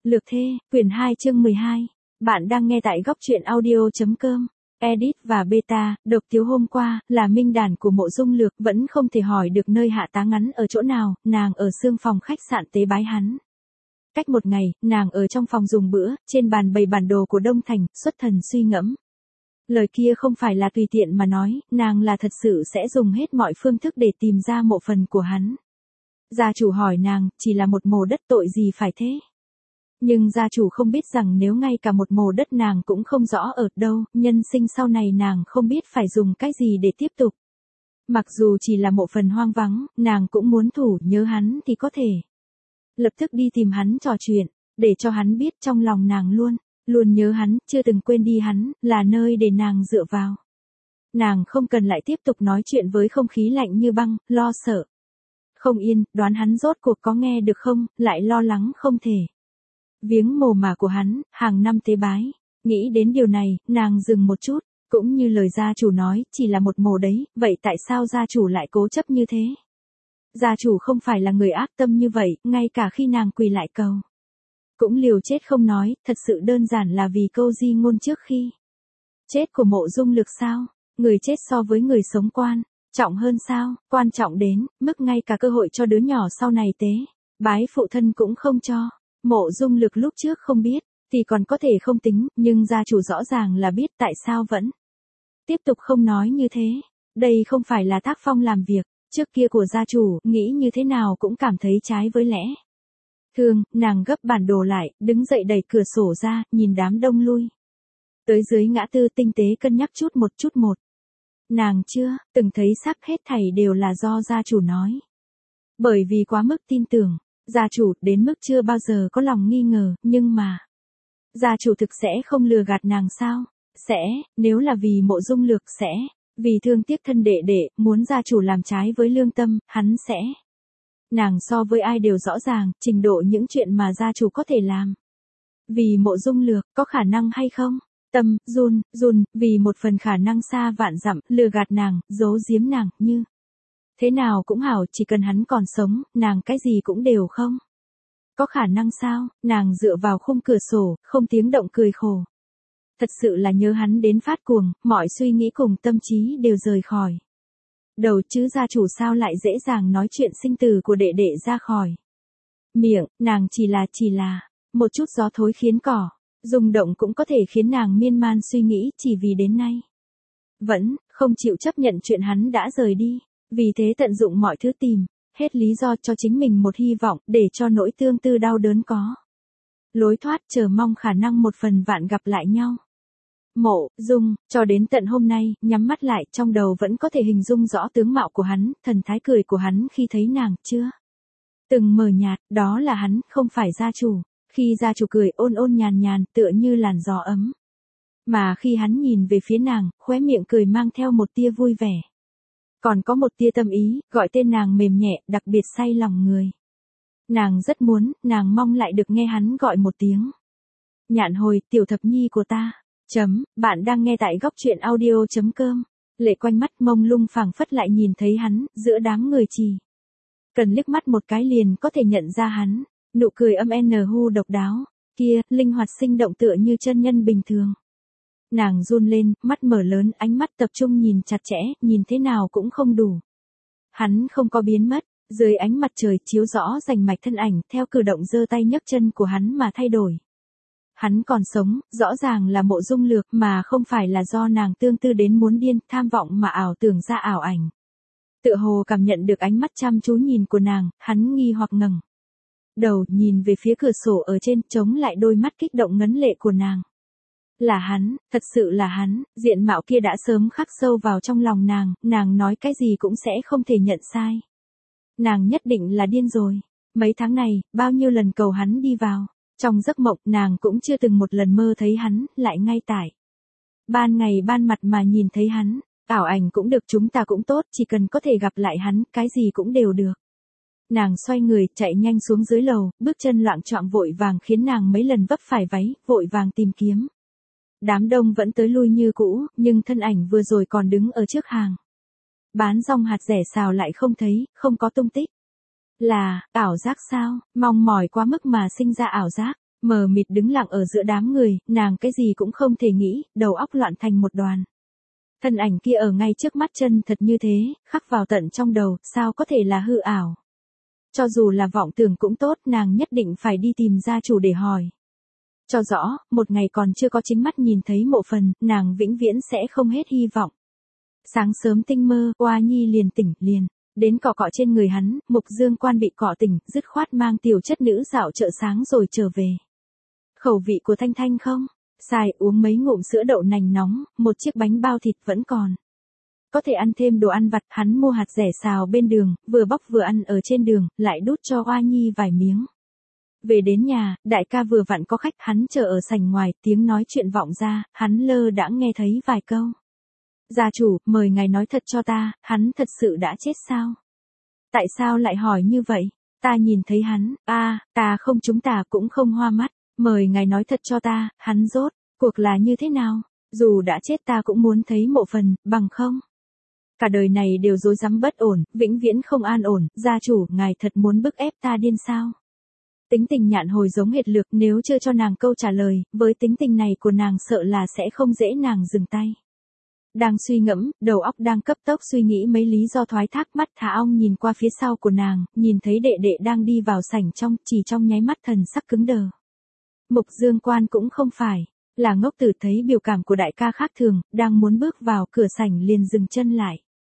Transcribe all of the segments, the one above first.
Lược Thê, quyển 2 chương 12. Bạn đang nghe tại góc truyện audio.com. Edit và beta, độc thiếu hôm qua, là minh đàn của Mộ Dung Lược vẫn không thể hỏi được nơi hạ tá ngắn ở chỗ nào, nàng ở xương phòng khách sạn tế bái hắn. Cách một ngày, nàng ở trong phòng dùng bữa, trên bàn bày bản đồ của Đông Thành, xuất thần suy ngẫm. Lời kia không phải là tùy tiện mà nói, nàng là thật sự sẽ dùng hết mọi phương thức để tìm ra mộ phần của hắn. Gia chủ hỏi nàng, chỉ là một mồ đất tội gì phải thế? Nhưng gia chủ không biết rằng nếu ngay cả một mồ đất nàng cũng không rõ ở đâu, nhân sinh sau này nàng không biết phải dùng cái gì để tiếp tục. Mặc dù chỉ là mộ phần hoang vắng, nàng cũng muốn thủ nhớ hắn thì có thể. Lập tức đi tìm hắn trò chuyện, để cho hắn biết trong lòng nàng luôn nhớ hắn, chưa từng quên đi hắn, là nơi để nàng dựa vào. Nàng không cần lại tiếp tục nói chuyện với không khí lạnh như băng, lo sợ. Không yên, đoán hắn rốt cuộc có nghe được không, lại lo lắng không thể. Viếng mồ mả của hắn, hàng năm tế bái. Nghĩ đến điều này, nàng dừng một chút, cũng như lời gia chủ nói, chỉ là một mồ đấy, vậy tại sao gia chủ lại cố chấp như thế? Gia chủ không phải là người ác tâm như vậy, ngay cả khi nàng quỳ lại cầu. Cũng liều chết không nói, thật sự đơn giản là vì câu di ngôn trước khi. Chết của Mộ Dung Lược sao? Người chết so với người sống trọng hơn sao? Quan trọng đến, mức ngay cả cơ hội cho đứa nhỏ sau này tế bái phụ thân cũng không cho. Mộ Dung Lược lúc trước không biết, thì còn có thể không tính, nhưng gia chủ rõ ràng là biết tại sao vẫn tiếp tục không nói như thế. Đây không phải là tác phong làm việc trước kia của gia chủ, nghĩ như thế nào cũng cảm thấy trái với lẽ thường. Nàng gấp bản đồ lại, đứng dậy đẩy cửa sổ ra, nhìn đám đông lui tới dưới ngã tư, tinh tế cân nhắc chút một. Nàng chưa từng thấy xác hết thảy đều là do gia chủ nói. Bởi vì quá mức tin tưởng gia chủ, đến mức chưa bao giờ có lòng nghi ngờ, nhưng mà gia chủ thực sẽ không lừa gạt nàng sao? Sẽ, nếu là vì Mộ Dung Lược sẽ, vì thương tiếc thân đệ đệ, muốn gia chủ làm trái với lương tâm, hắn sẽ. Nàng so với ai đều rõ ràng, trình độ những chuyện mà gia chủ có thể làm. Vì Mộ Dung Lược, có khả năng hay không? Tâm, run, vì một phần khả năng xa vạn dặm, lừa gạt nàng, giấu giếm nàng, như thế nào cũng hảo, chỉ cần hắn còn sống, nàng cái gì cũng đều không. Có khả năng sao? Nàng dựa vào khung cửa sổ, không tiếng động cười khổ. Thật sự là nhớ hắn đến phát cuồng, mọi suy nghĩ cùng tâm trí đều rời khỏi đầu, chứ gia chủ sao lại dễ dàng nói chuyện sinh tử của đệ đệ ra khỏi miệng. Nàng chỉ là một chút gió thối khiến cỏ rung động cũng có thể khiến nàng miên man suy nghĩ, chỉ vì đến nay vẫn không chịu chấp nhận chuyện hắn đã rời đi. Vì thế tận dụng mọi thứ tìm hết lý do cho chính mình một hy vọng, để cho nỗi tương tư đau đớn có lối thoát, chờ mong khả năng một phần vạn gặp lại nhau. Mộ Dung, cho đến tận hôm nay, nhắm mắt lại, trong đầu vẫn có thể hình dung rõ tướng mạo của hắn, thần thái cười của hắn khi thấy nàng, chưa từng mờ nhạt, đó là hắn, không phải gia chủ. Khi gia chủ cười ôn nhàn, tựa như làn gió ấm. Mà khi hắn nhìn về phía nàng, khóe miệng cười mang theo một tia vui vẻ. Còn có một tia tâm ý, gọi tên nàng mềm nhẹ, đặc biệt say lòng người. Nàng rất muốn, nàng mong lại được nghe hắn gọi một tiếng. Nhạn Hồi, tiểu thập nhi của ta. Bạn đang nghe tại góc truyện audio.com. Lệ quanh mắt mông lung phảng phất lại nhìn thấy hắn, giữa đám người chỉ cần liếc mắt một cái liền có thể nhận ra hắn. Nụ cười hu độc đáo, kia, linh hoạt sinh động tựa như chân nhân bình thường. Nàng run lên, mắt mở lớn, ánh mắt tập trung nhìn chặt chẽ, nhìn thế nào cũng không đủ. Hắn không có biến mất, dưới ánh mặt trời chiếu rõ rành mạch thân ảnh, theo cử động giơ tay nhấc chân của hắn mà thay đổi. Hắn còn sống, rõ ràng là Mộ Dung Lược, mà không phải là do nàng tương tư đến muốn điên, tham vọng mà ảo tưởng ra ảo ảnh. Tựa hồ cảm nhận được ánh mắt chăm chú nhìn của nàng, hắn nghi hoặc ngẩng đầu nhìn về phía cửa sổ ở trên, chống lại đôi mắt kích động ngấn lệ của nàng. Là hắn, thật sự là hắn, diện mạo kia đã sớm khắc sâu vào trong lòng nàng nói cái gì cũng sẽ không thể nhận sai. Nàng nhất định là điên rồi. Mấy tháng này, bao nhiêu lần cầu hắn đi vào trong giấc mộng, nàng cũng chưa từng một lần mơ thấy hắn, lại ngay tại ban ngày ban mặt mà nhìn thấy hắn. Ảo ảnh cũng được, chúng ta cũng tốt, chỉ cần có thể gặp lại hắn, cái gì cũng đều được. Nàng xoay người, chạy nhanh xuống dưới lầu, bước chân loạng choạng vội vàng khiến nàng mấy lần vấp phải váy, vội vàng tìm kiếm. Đám đông vẫn tới lui như cũ, nhưng thân ảnh vừa rồi còn đứng ở trước hàng bán rong hạt rẻ xào lại không thấy, không có tung tích. Là ảo giác sao? Mong mỏi quá mức mà sinh ra ảo giác. Mờ mịt đứng lặng ở giữa đám người, nàng cái gì cũng không thể nghĩ, đầu óc loạn thành một đoàn. Thân ảnh kia ở ngay trước mắt chân thật như thế, khắc vào tận trong đầu, sao có thể là hư ảo. Cho dù là vọng tưởng cũng tốt, nàng nhất định phải đi tìm gia chủ để hỏi. Cho rõ, một ngày còn chưa có chính mắt nhìn thấy Mộ Phần, nàng vĩnh viễn sẽ không hết hy vọng. Sáng sớm tinh mơ, Oa Nhi liền tỉnh, liền đến cọ cọ trên người hắn, Mục Dương Quan bị cọ tỉnh, dứt khoát mang tiểu chất nữ dạo chợ sáng rồi trở về. Khẩu vị của Thanh Thanh không? Xài uống mấy ngụm sữa đậu nành nóng, một chiếc bánh bao thịt vẫn còn. Có thể ăn thêm đồ ăn vặt, hắn mua hạt dẻ xào bên đường, vừa bóc vừa ăn ở trên đường, lại đút cho Oa Nhi vài miếng. Về đến nhà, đại ca vừa vặn có khách, hắn chờ ở sảnh ngoài, tiếng nói chuyện vọng ra, hắn lơ đãng nghe thấy vài câu. Gia chủ, mời ngài nói thật cho ta, hắn thật sự đã chết sao? Tại sao lại hỏi như vậy? Ta nhìn thấy hắn, ta không chúng ta cũng không hoa mắt, mời ngài nói thật cho ta, hắn rốt cuộc là như thế nào? Dù đã chết ta cũng muốn thấy Mộ Phần, bằng không? Cả đời này đều rối rắm bất ổn, vĩnh viễn không an ổn, gia chủ, ngài thật muốn bức ép ta điên sao? Tính tình Nhạn Hồi giống hệt lược, nếu chưa cho nàng câu trả lời, với tính tình này của nàng sợ là sẽ không dễ nàng dừng tay. Đang suy ngẫm, đầu óc đang cấp tốc suy nghĩ mấy lý do thoái thác, mắt Thả Ong nhìn qua phía sau của nàng, nhìn thấy đệ đệ đang đi vào sảnh trong, chỉ trong nháy mắt thần sắc cứng đờ. Mục Dương Quan cũng không phải là ngốc tử, thấy biểu cảm của đại ca khác thường, đang muốn bước vào cửa sảnh liền dừng chân lại.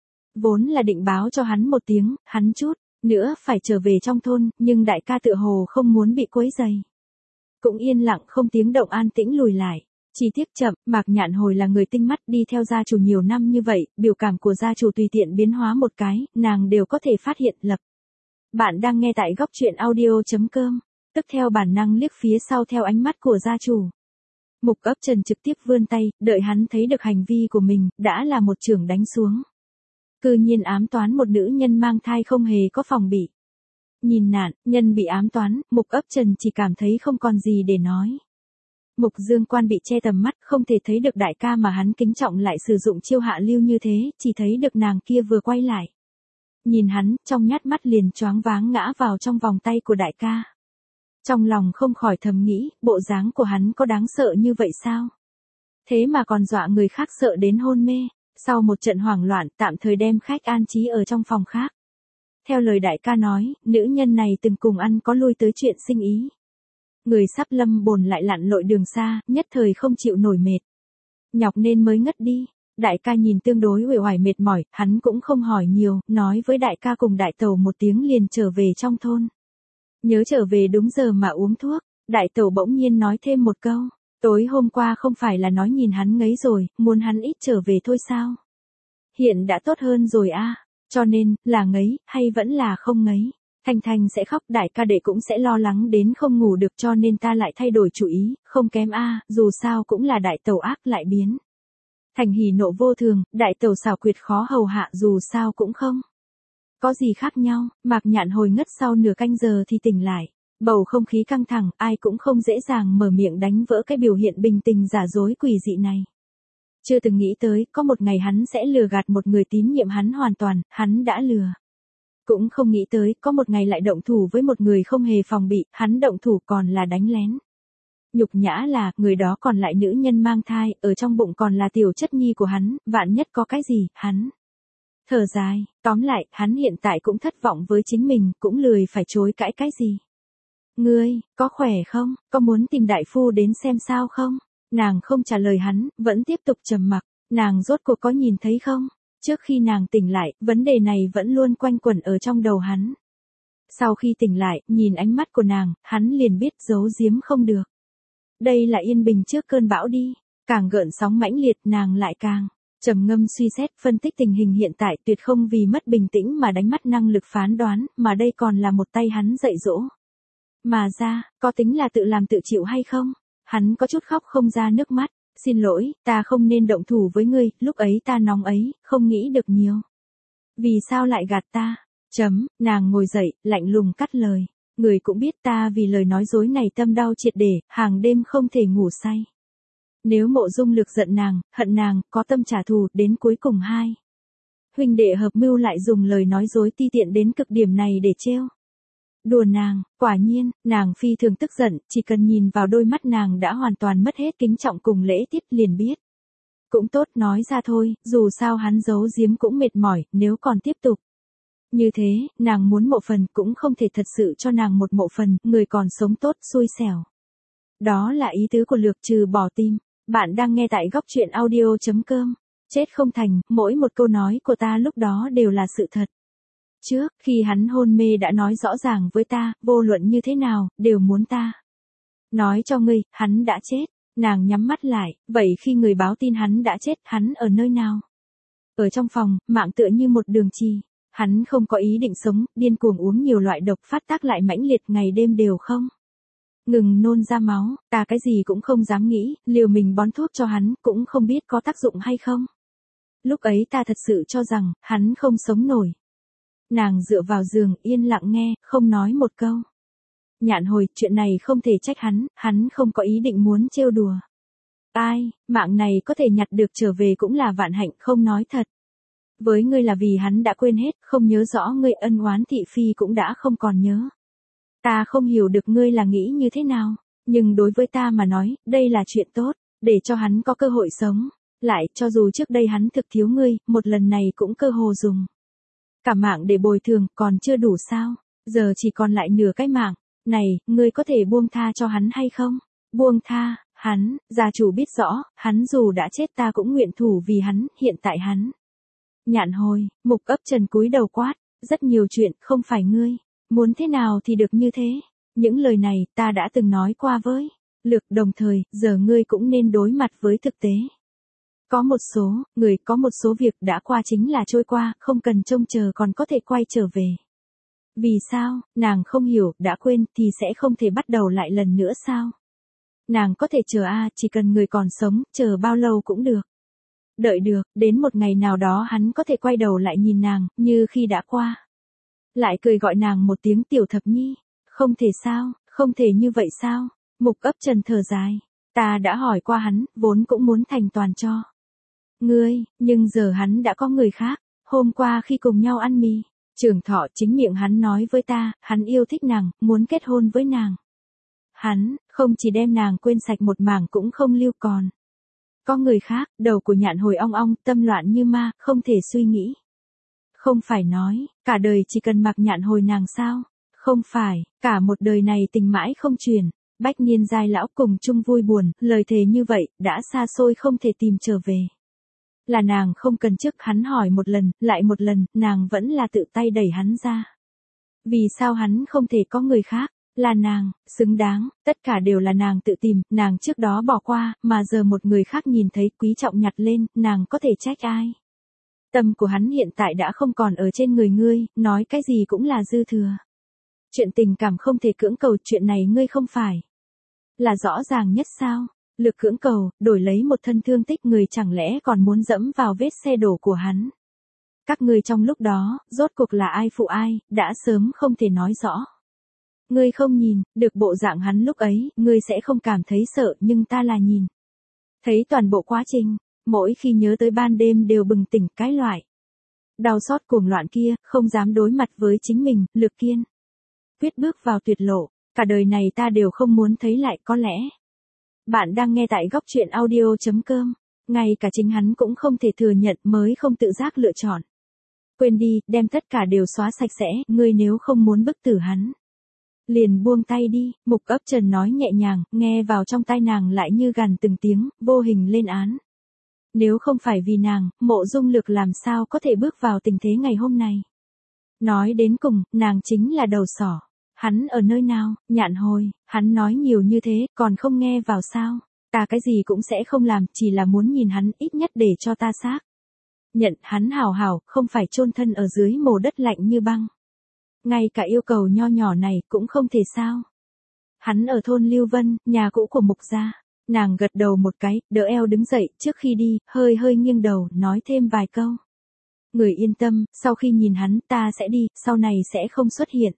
Vốn là định báo cho hắn một tiếng, hắn chút nữa phải trở về trong thôn, nhưng đại ca tựa hồ không muốn bị quấy rầy. Cũng yên lặng không tiếng động an tĩnh lùi lại. Chi tiết chậm, Mạc Nhạn Hồi là người tinh mắt, đi theo gia chủ nhiều năm như vậy, biểu cảm của gia chủ tùy tiện biến hóa một cái, nàng đều có thể phát hiện lập. Bạn đang nghe tại góc truyện audio.com, tức theo bản năng liếc phía sau theo ánh mắt của gia chủ. Mục Ấp Trần trực tiếp vươn tay, đợi hắn thấy được hành vi của mình, đã là một chưởng đánh xuống. Cư nhiên ám toán một nữ nhân mang thai không hề có phòng bị. Nhìn nạn, nhân bị ám toán, Mục Ấp Trần chỉ cảm thấy không còn gì để nói. Mục Dương Quan bị che tầm mắt, không thể thấy được đại ca mà hắn kính trọng lại sử dụng chiêu hạ lưu như thế, chỉ thấy được nàng kia vừa quay lại. Nhìn hắn, trong nhát mắt liền choáng váng ngã vào trong vòng tay của đại ca. Trong lòng không khỏi thầm nghĩ, bộ dáng của hắn có đáng sợ như vậy sao? Thế mà còn dọa người khác sợ đến hôn mê. Sau một trận hoảng loạn, tạm thời đem khách an trí ở trong phòng khác. Theo lời đại ca nói, nữ nhân này từng cùng ăn có lui tới chuyện sinh ý. Người sắp lâm bồn lại lặn lội đường xa, nhất thời không chịu nổi mệt. Nhọc nên mới ngất đi. Đại ca nhìn tương đối uể oải mệt mỏi, hắn cũng không hỏi nhiều, nói với đại ca cùng đại tẩu một tiếng liền trở về trong thôn. Nhớ trở về đúng giờ mà uống thuốc, đại tẩu bỗng nhiên nói thêm một câu. Tối hôm qua không phải là nói nhìn hắn ngấy rồi, muốn hắn ít trở về thôi sao? Hiện đã tốt hơn rồi cho nên, là ngấy, hay vẫn là không ngấy? Thanh Thanh sẽ khóc, đại ca đệ cũng sẽ lo lắng đến không ngủ được, cho nên ta lại thay đổi chủ ý, không kém dù sao cũng là đại tẩu ác lại biến. Thành hỉ nộ vô thường, đại tẩu xảo quyệt khó hầu hạ, dù sao cũng không có gì khác nhau. Mạc Nhạn Hồi ngất sau nửa canh giờ thì tỉnh lại. Bầu không khí căng thẳng, ai cũng không dễ dàng mở miệng đánh vỡ cái biểu hiện bình tình giả dối quỷ dị này. Chưa từng nghĩ tới, có một ngày hắn sẽ lừa gạt một người tín nhiệm hắn hoàn toàn, hắn đã lừa. Cũng không nghĩ tới, có một ngày lại động thủ với một người không hề phòng bị, hắn động thủ còn là đánh lén. Nhục nhã là, người đó còn lại nữ nhân mang thai, ở trong bụng còn là tiểu chất nhi của hắn, vạn nhất có cái gì, hắn thở dài, tóm lại, hắn hiện tại cũng thất vọng với chính mình, cũng lười phải chối cãi cái gì. Ngươi, có khỏe không, có muốn tìm đại phu đến xem sao không? Nàng không trả lời hắn, vẫn tiếp tục trầm mặc, nàng rốt cuộc có nhìn thấy không? Trước khi nàng tỉnh lại, vấn đề này vẫn luôn quanh quẩn ở trong đầu hắn. Sau khi tỉnh lại, nhìn ánh mắt của nàng, hắn liền biết giấu giếm không được. Đây là yên bình trước cơn bão đi, càng gợn sóng mãnh liệt nàng lại càng trầm ngâm suy xét, phân tích tình hình hiện tại, tuyệt không vì mất bình tĩnh mà đánh mất năng lực phán đoán, mà đây còn là một tay hắn dạy dỗ. Mà ra, có tính là tự làm tự chịu hay không? Hắn có chút khóc không ra nước mắt. Xin lỗi, ta không nên động thủ với ngươi, lúc ấy ta nóng ấy, không nghĩ được nhiều. Vì sao lại gạt ta? Nàng ngồi dậy, lạnh lùng cắt lời. Người cũng biết ta vì lời nói dối này tâm đau triệt để, hàng đêm không thể ngủ say. Nếu Mộ Dung Lược giận nàng, hận nàng, có tâm trả thù, đến cuối cùng hai huynh đệ hợp mưu lại dùng lời nói dối ti tiện đến cực điểm này để trêu Đùa nàng, quả nhiên, nàng phi thường tức giận, chỉ cần nhìn vào đôi mắt nàng đã hoàn toàn mất hết kính trọng cùng lễ tiết liền biết. Cũng tốt nói ra thôi, dù sao hắn giấu giếm cũng mệt mỏi, nếu còn tiếp tục. Như thế, nàng muốn mộ phần cũng không thể thật sự cho nàng một mộ phần, người còn sống tốt xui xẻo. Đó là ý tứ của Lược Trừ bỏ tim. Bạn đang nghe tại góc truyện audio.com. Chết không thành, mỗi một câu nói của ta lúc đó đều là sự thật. Trước, khi hắn hôn mê đã nói rõ ràng với ta, vô luận như thế nào, đều muốn ta. Nói cho ngươi, hắn đã chết. Nàng nhắm mắt lại, vậy khi người báo tin hắn đã chết, hắn ở nơi nào? Ở trong phòng, mạng tựa như một đường chì. Hắn không có ý định sống, điên cuồng uống nhiều loại độc phát tác lại mãnh liệt ngày đêm đều không. Ngừng nôn ra máu, ta cái gì cũng không dám nghĩ, liều mình bón thuốc cho hắn, cũng không biết có tác dụng hay không. Lúc ấy ta thật sự cho rằng, hắn không sống nổi. Nàng dựa vào giường, yên lặng nghe, không nói một câu. Nhạn Hồi, chuyện này không thể trách hắn không có ý định muốn trêu đùa. Ai, mạng này có thể nhặt được trở về cũng là vạn hạnh, không nói thật. Với ngươi là vì hắn đã quên hết, không nhớ rõ ngươi ân oán thị phi cũng đã không còn nhớ. Ta không hiểu được ngươi là nghĩ như thế nào, nhưng đối với ta mà nói, đây là chuyện tốt, để cho hắn có cơ hội sống. Lại, cho dù trước đây hắn thực thiếu ngươi, một lần này cũng cơ hồ dùng. Cả mạng để bồi thường, còn chưa đủ sao, giờ chỉ còn lại nửa cái mạng. Này, ngươi có thể buông tha cho hắn hay không? Buông tha, hắn, gia chủ biết rõ, hắn dù đã chết ta cũng nguyện thủ vì hắn, hiện tại hắn. Nhạn Hồi, Mục Ấp Trần cúi đầu quát, rất nhiều chuyện, không phải ngươi. Muốn thế nào thì được như thế. Những lời này, ta đã từng nói qua với Lược, đồng thời, giờ ngươi cũng nên đối mặt với thực tế. Có một số, người có một số việc đã qua chính là trôi qua, không cần trông chờ còn có thể quay trở về. Vì sao, nàng không hiểu, đã quên thì sẽ không thể bắt đầu lại lần nữa sao? Nàng có thể chờ chỉ cần người còn sống, chờ bao lâu cũng được. Đợi được, đến một ngày nào đó hắn có thể quay đầu lại nhìn nàng, như khi đã qua. Lại cười gọi nàng một tiếng Tiểu Thập Nhi. Không thể sao, không thể như vậy sao? Mục Ấp Trần thở dài. Ta đã hỏi qua hắn, vốn cũng muốn thành toàn cho ngươi, nhưng giờ hắn đã có người khác. Hôm qua khi cùng nhau ăn mì, Trường Thọ chính miệng hắn nói với ta, hắn yêu thích nàng, muốn kết hôn với nàng. Hắn, không chỉ đem nàng quên sạch một mảng cũng không lưu còn. Có người khác, đầu của Nhạn Hồi ong ong, tâm loạn như ma, không thể suy nghĩ. Không phải nói, cả đời chỉ cần mặc Nhạn Hồi nàng sao? Không phải, cả một đời này tình mãi không truyền. Bách niên giai lão cùng chung vui buồn, lời thề như vậy, đã xa xôi không thể tìm trở về. Là nàng không cần trước, hắn hỏi một lần, lại một lần, nàng vẫn là tự tay đẩy hắn ra. Vì sao hắn không thể có người khác? Là nàng, xứng đáng, tất cả đều là nàng tự tìm, nàng trước đó bỏ qua, mà giờ một người khác nhìn thấy quý trọng nhặt lên, nàng có thể trách ai? Tâm của hắn hiện tại đã không còn ở trên người ngươi, nói cái gì cũng là dư thừa. Chuyện tình cảm không thể cưỡng cầu, chuyện này ngươi không phải là rõ ràng nhất sao? Lực cưỡng cầu, đổi lấy một thân thương tích, người chẳng lẽ còn muốn dẫm vào vết xe đổ của hắn? Các ngươi trong lúc đó, rốt cuộc là ai phụ ai, đã sớm không thể nói rõ. Ngươi không nhìn được bộ dạng hắn lúc ấy, ngươi sẽ không cảm thấy sợ, nhưng ta là nhìn thấy toàn bộ quá trình, mỗi khi nhớ tới ban đêm đều bừng tỉnh cái loại đau xót cuồng loạn kia, không dám đối mặt với chính mình. Lược kiên quyết bước vào tuyệt lộ, cả đời này ta đều không muốn thấy lại. Có lẽ bạn đang nghe tại góc truyện audio.com, ngay cả chính hắn cũng không thể thừa nhận mới không tự giác lựa chọn. Quên đi, đem tất cả đều xóa sạch sẽ, ngươi nếu không muốn bức tử hắn, liền buông tay đi. Mục Ấp Trần nói nhẹ nhàng, nghe vào trong tai nàng lại như gằn từng tiếng, vô hình lên án. Nếu không phải vì nàng, Mộ Dung Lược làm sao có thể bước vào tình thế ngày hôm nay. Nói đến cùng, nàng chính là đầu sỏ. Hắn ở nơi nào? Nhạn Hồi, hắn nói nhiều như thế, còn không nghe vào sao? Ta cái gì cũng sẽ không làm, chỉ là muốn nhìn hắn, ít nhất để cho ta xác nhận hắn hảo hảo, không phải chôn thân ở dưới mồ đất lạnh như băng. Ngay cả yêu cầu nho nhỏ này cũng không thể sao? Hắn ở thôn Lưu Vân, nhà cũ của Mục gia. Nàng gật đầu một cái, đỡ eo đứng dậy, trước khi đi, hơi hơi nghiêng đầu, nói thêm vài câu. Người yên tâm, sau khi nhìn hắn, ta sẽ đi, sau này sẽ không xuất hiện.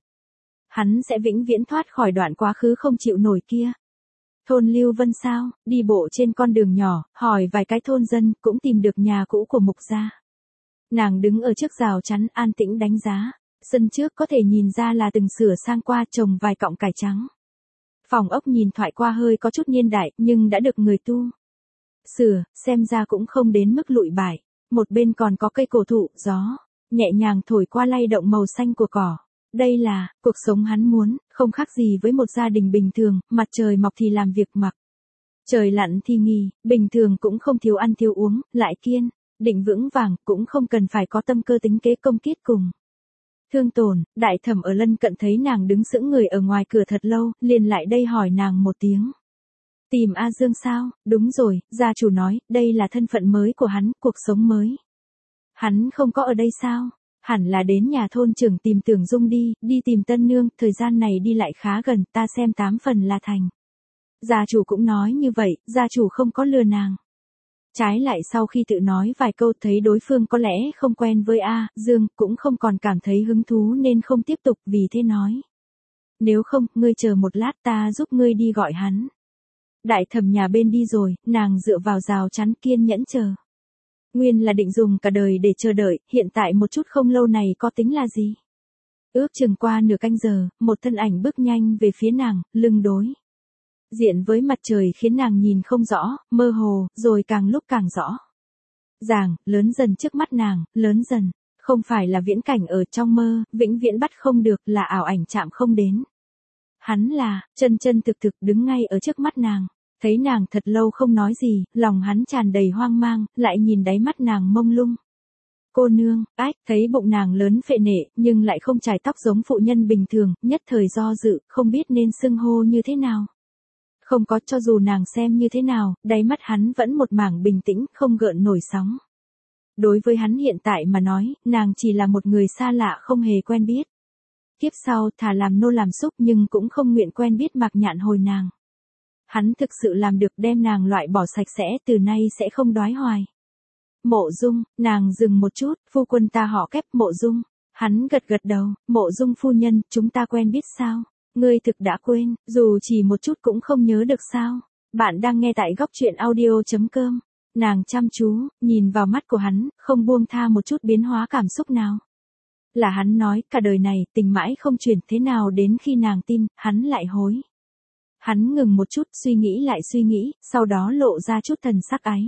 Hắn sẽ vĩnh viễn thoát khỏi đoạn quá khứ không chịu nổi kia. Thôn Lưu Vân sao? Đi bộ trên con đường nhỏ, hỏi vài cái thôn dân, cũng tìm được nhà cũ của Mục gia. Nàng đứng ở trước rào chắn, an tĩnh đánh giá. Sân trước có thể nhìn ra là từng sửa sang qua, trồng vài cọng cải trắng. Phòng ốc nhìn thoại qua hơi có chút niên đại, nhưng đã được người tu sửa, xem ra cũng không đến mức lụi bại. Một bên còn có cây cổ thụ, gió nhẹ nhàng thổi qua lay động màu xanh của cỏ. Đây là cuộc sống hắn muốn, không khác gì với một gia đình bình thường, mặt trời mọc thì làm việc mặc. Trời lặn thì nghỉ, bình thường cũng không thiếu ăn thiếu uống, lại kiên định vững vàng, cũng không cần phải có tâm cơ tính kế công kiết cùng. Thương tổn. Đại thẩm ở lân cận thấy nàng đứng sững người ở ngoài cửa thật lâu, liền lại đây hỏi nàng một tiếng. Tìm A Dương sao? Đúng rồi, gia chủ nói, đây là thân phận mới của hắn, cuộc sống mới. Hắn không có ở đây sao? Hẳn là đến nhà thôn trưởng tìm Tưởng Dung đi tìm tân nương, thời gian này đi lại khá gần, ta xem 8 phần là thành. Gia chủ cũng nói như vậy, gia chủ không có lừa nàng. Trái lại sau khi tự nói vài câu thấy đối phương có lẽ không quen với A Dương, cũng không còn cảm thấy hứng thú nên không tiếp tục, vì thế nói. Nếu không, ngươi chờ một lát ta giúp ngươi đi gọi hắn. Đại thẩm nhà bên đi rồi, nàng dựa vào rào chắn kiên nhẫn chờ. Nguyên là định dùng cả đời để chờ đợi, hiện tại một chút không lâu này có tính là gì? Ước chừng qua nửa canh giờ, một thân ảnh bước nhanh về phía nàng, lưng đối diện với mặt trời khiến nàng nhìn không rõ, mơ hồ, rồi càng lúc càng rõ ràng, lớn dần trước mắt nàng, lớn dần. Không phải là viễn cảnh ở trong mơ, vĩnh viễn bắt không được, là ảo ảnh chạm không đến. Hắn là, chân chân thực thực đứng ngay ở trước mắt nàng. Thấy nàng thật lâu không nói gì, lòng hắn tràn đầy hoang mang, lại nhìn đáy mắt nàng mông lung. Cô nương, ách, thấy bụng nàng lớn phệ nệ, nhưng lại không chải tóc giống phụ nhân bình thường, nhất thời do dự, không biết nên xưng hô như thế nào. Không có, cho dù nàng xem như thế nào, đáy mắt hắn vẫn một mảng bình tĩnh, không gợn nổi sóng. Đối với hắn hiện tại mà nói, nàng chỉ là một người xa lạ không hề quen biết. Kiếp sau thà làm nô làm xúc nhưng cũng không nguyện quen biết Mạc Nhạn Hồi nàng. Hắn thực sự làm được, đem nàng loại bỏ sạch sẽ, từ nay sẽ không đói hoài. Mộ Dung, nàng dừng một chút, phu quân ta họ Kép, Mộ Dung. Hắn gật gật đầu, Mộ Dung phu nhân, chúng ta quen biết sao? Ngươi thực đã quên, dù chỉ một chút cũng không nhớ được sao? Bạn đang nghe tại góc truyện audio.com. Nàng chăm chú, nhìn vào mắt của hắn, không buông tha một chút biến hóa cảm xúc nào. Là hắn nói, cả đời này, tình mãi không chuyển, thế nào đến khi nàng tin, hắn lại hối. Hắn ngừng một chút, suy nghĩ lại suy nghĩ, sau đó lộ ra chút thần sắc áy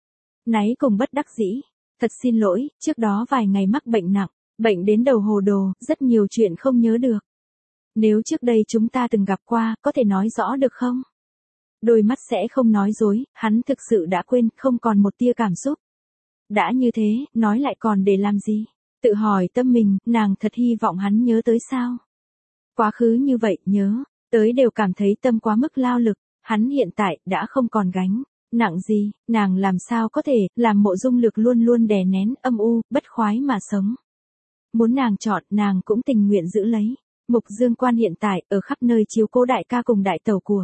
náy cùng bất đắc dĩ. Thật xin lỗi, trước đó vài ngày mắc bệnh nặng, bệnh đến đầu hồ đồ, rất nhiều chuyện không nhớ được. Nếu trước đây chúng ta từng gặp qua, có thể nói rõ được không? Đôi mắt sẽ không nói dối, hắn thực sự đã quên, không còn một tia cảm xúc. Đã như thế, nói lại còn để làm gì? Tự hỏi tâm mình, nàng thật hy vọng hắn nhớ tới sao? Quá khứ như vậy, nhớ tới đều cảm thấy tâm quá mức lao lực, hắn hiện tại đã không còn gánh nặng gì, nàng làm sao có thể làm Mộ Dung Lược luôn luôn đè nén, âm u, bất khoái mà sống. Muốn nàng chọn, nàng cũng tình nguyện giữ lấy. Mục Dương Quan hiện tại ở khắp nơi chiếu cố đại ca cùng đại tẩu của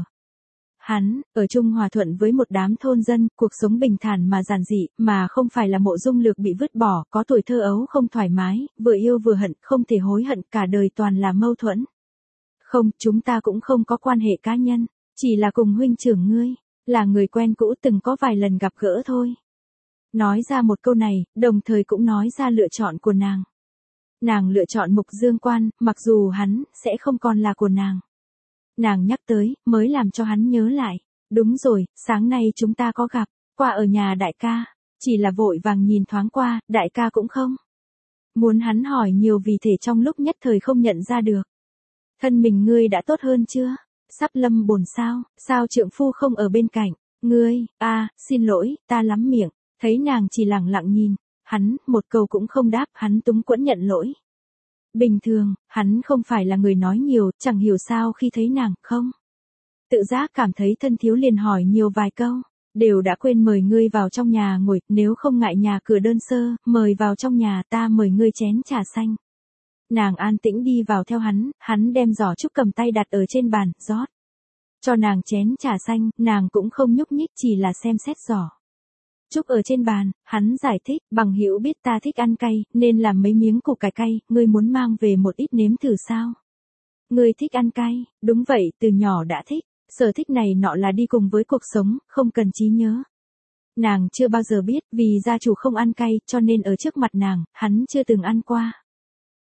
hắn, ở chung hòa thuận với một đám thôn dân, cuộc sống bình thản mà giản dị, mà không phải là Mộ Dung Lược bị vứt bỏ, có tuổi thơ ấu không thoải mái, vừa yêu vừa hận, không thể hối hận, cả đời toàn là mâu thuẫn. Không, chúng ta cũng không có quan hệ cá nhân, chỉ là cùng huynh trưởng ngươi, là người quen cũ từng có vài lần gặp gỡ thôi. Nói ra một câu này, đồng thời cũng nói ra lựa chọn của nàng. Nàng lựa chọn Mục Dương Quan, mặc dù hắn sẽ không còn là của nàng. Nàng nhắc tới, mới làm cho hắn nhớ lại. Đúng rồi, sáng nay chúng ta có gặp qua ở nhà đại ca, chỉ là vội vàng nhìn thoáng qua, đại ca cũng không muốn hắn hỏi nhiều vì thể trong lúc nhất thời không nhận ra được. Thân mình ngươi đã tốt hơn chưa? Sắp lâm bồn sao? Sao trượng phu không ở bên cạnh? Ngươi, xin lỗi, ta lắm miệng. Thấy nàng chỉ lẳng lặng nhìn, hắn, một câu cũng không đáp, hắn túng quẫn nhận lỗi. Bình thường, hắn không phải là người nói nhiều, chẳng hiểu sao khi thấy nàng, không. Tự giác cảm thấy thân thiếu liền hỏi nhiều vài câu. Đều đã quên mời ngươi vào trong nhà ngồi, nếu không ngại nhà cửa đơn sơ, mời vào trong nhà, ta mời ngươi chén trà xanh. Nàng an tĩnh đi vào theo hắn đem giỏ trúc cầm tay đặt ở trên bàn, rót cho nàng chén trà xanh, nàng cũng không nhúc nhích, chỉ là xem xét giỏ trúc ở trên bàn, hắn giải thích, bằng hữu biết ta thích ăn cay, nên làm mấy miếng củ cải cay, ngươi muốn mang về một ít nếm thử sao? Ngươi thích ăn cay, đúng vậy, từ nhỏ đã thích, sở thích này nọ là đi cùng với cuộc sống, không cần trí nhớ. Nàng chưa bao giờ biết, vì gia chủ không ăn cay, cho nên ở trước mặt nàng, hắn chưa từng ăn qua.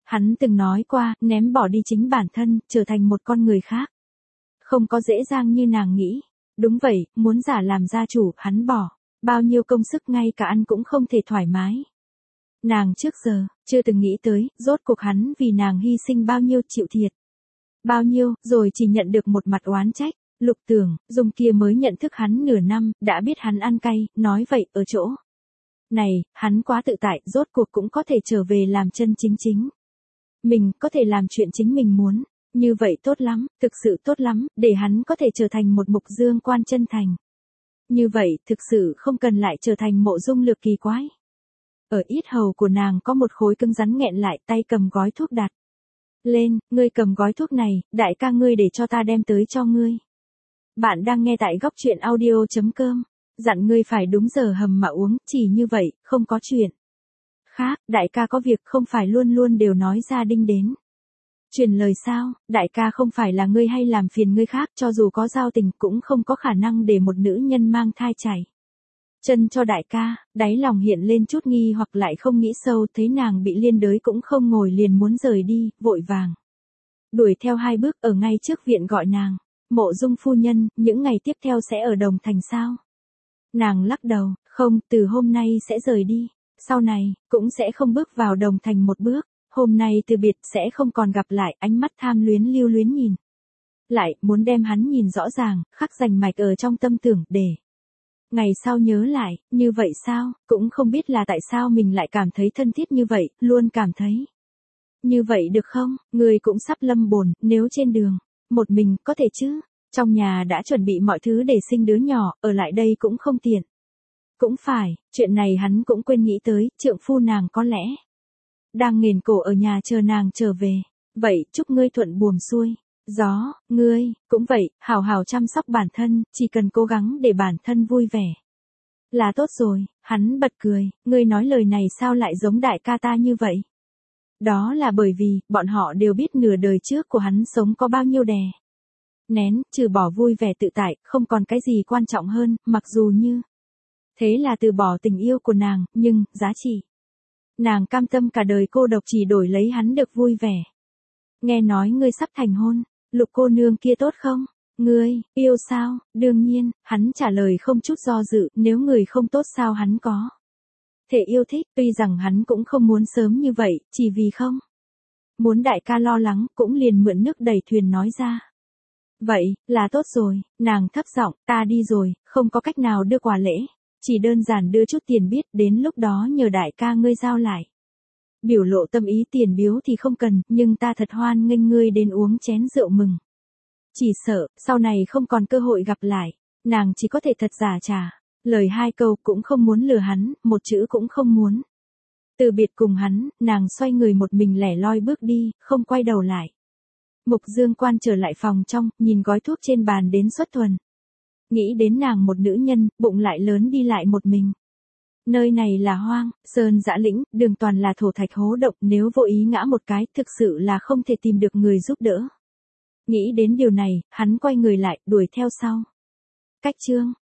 Hắn từng nói qua, ném bỏ đi chính bản thân, trở thành một con người khác. Không có dễ dàng như nàng nghĩ. Đúng vậy, muốn giả làm gia chủ, hắn bỏ. Bao nhiêu công sức ngay cả ăn cũng không thể thoải mái. Nàng trước giờ, chưa từng nghĩ tới, rốt cuộc hắn vì nàng hy sinh bao nhiêu chịu thiệt. Bao nhiêu, rồi chỉ nhận được một mặt oán trách. Lục Tưởng, Dung kia mới nhận thức hắn nửa năm, đã biết hắn ăn cay, nói vậy, ở chỗ này, hắn quá tự tại, rốt cuộc cũng có thể trở về làm chân chính chính. Mình, có thể làm chuyện chính mình muốn. Như vậy tốt lắm, thực sự tốt lắm, để hắn có thể trở thành một mục dương quan chân thành. Như vậy, thực sự không cần lại trở thành Mộ Dung Lược kỳ quái. Ở yết hầu của nàng có một khối cứng rắn nghẹn lại, tay cầm gói thuốc đặt lên, ngươi cầm gói thuốc này, đại ca ngươi để cho ta đem tới cho ngươi. Bạn đang nghe tại góc truyện audio.com. Dặn ngươi phải đúng giờ hầm mà uống, chỉ như vậy, không có chuyện khác, đại ca có việc không phải luôn luôn đều nói ra đinh đến. Truyền lời sao, đại ca không phải là ngươi hay làm phiền ngươi khác, cho dù có giao tình cũng không có khả năng để một nữ nhân mang thai chảy chân cho đại ca. Đáy lòng hiện lên chút nghi hoặc lại không nghĩ sâu, thấy nàng bị liên đới cũng không ngồi liền muốn rời đi, vội vàng đuổi theo 2 bước, ở ngay trước viện gọi nàng. Mộ Dung phu nhân, những ngày tiếp theo sẽ ở Đồng Thành sao? Nàng lắc đầu, không, từ hôm nay sẽ rời đi, sau này, cũng sẽ không bước vào Đồng Thành một bước. Hôm nay từ biệt, sẽ không còn gặp lại, ánh mắt tham luyến lưu luyến nhìn lại, muốn đem hắn nhìn rõ ràng, khắc rành mạch ở trong tâm tưởng, để ngày sau nhớ lại. Như vậy sao, cũng không biết là tại sao mình lại cảm thấy thân thiết như vậy, luôn cảm thấy như vậy được không? Người cũng sắp lâm bồn, nếu trên đường một mình, có thể chứ? Trong nhà đã chuẩn bị mọi thứ để sinh đứa nhỏ, ở lại đây cũng không tiện. Cũng phải, chuyện này hắn cũng quên nghĩ tới, trượng phu nàng có lẽ đang nghền cổ ở nhà chờ nàng trở về. Vậy, chúc ngươi thuận buồm xuôi gió, ngươi, cũng vậy, hào hào chăm sóc bản thân, chỉ cần cố gắng để bản thân vui vẻ là tốt rồi. Hắn bật cười, ngươi nói lời này sao lại giống đại ca ta như vậy? Đó là bởi vì, bọn họ đều biết nửa đời trước của hắn sống có bao nhiêu đè nén, trừ bỏ vui vẻ tự tại, không còn cái gì quan trọng hơn, mặc dù như thế là từ bỏ tình yêu của nàng, nhưng, giá trị nàng cam tâm cả đời cô độc chỉ đổi lấy hắn được vui vẻ. Nghe nói ngươi sắp thành hôn, Lục cô nương kia tốt không? Ngươi, yêu sao? Đương nhiên, hắn trả lời không chút do dự, nếu người không tốt sao hắn có thể yêu thích, tuy rằng hắn cũng không muốn sớm như vậy, chỉ vì không muốn đại ca lo lắng, cũng liền mượn nước đẩy thuyền nói ra. Vậy, là tốt rồi, nàng thấp giọng, ta đi rồi, không có cách nào đưa quà lễ, chỉ đơn giản đưa chút tiền biết, đến lúc đó nhờ đại ca ngươi giao lại. Biểu lộ tâm ý, tiền biếu thì không cần, nhưng ta thật hoan nghênh ngươi đến uống chén rượu mừng. Chỉ sợ, sau này không còn cơ hội gặp lại, nàng chỉ có thể thật giả trả lời 2 câu, cũng không muốn lừa hắn, một chữ cũng không muốn từ biệt cùng hắn. Nàng xoay người một mình lẻ loi bước đi, không quay đầu lại. Mục Dương Quan trở lại phòng trong, nhìn gói thuốc trên bàn đến xuất thuần. Nghĩ đến nàng một nữ nhân, bụng lại lớn đi lại một mình. Nơi này là hoang, sơn dã lĩnh, đường toàn là thổ thạch hố động, nếu vô ý ngã một cái, thực sự là không thể tìm được người giúp đỡ. Nghĩ đến điều này, hắn quay người lại, đuổi theo sau. Cách chương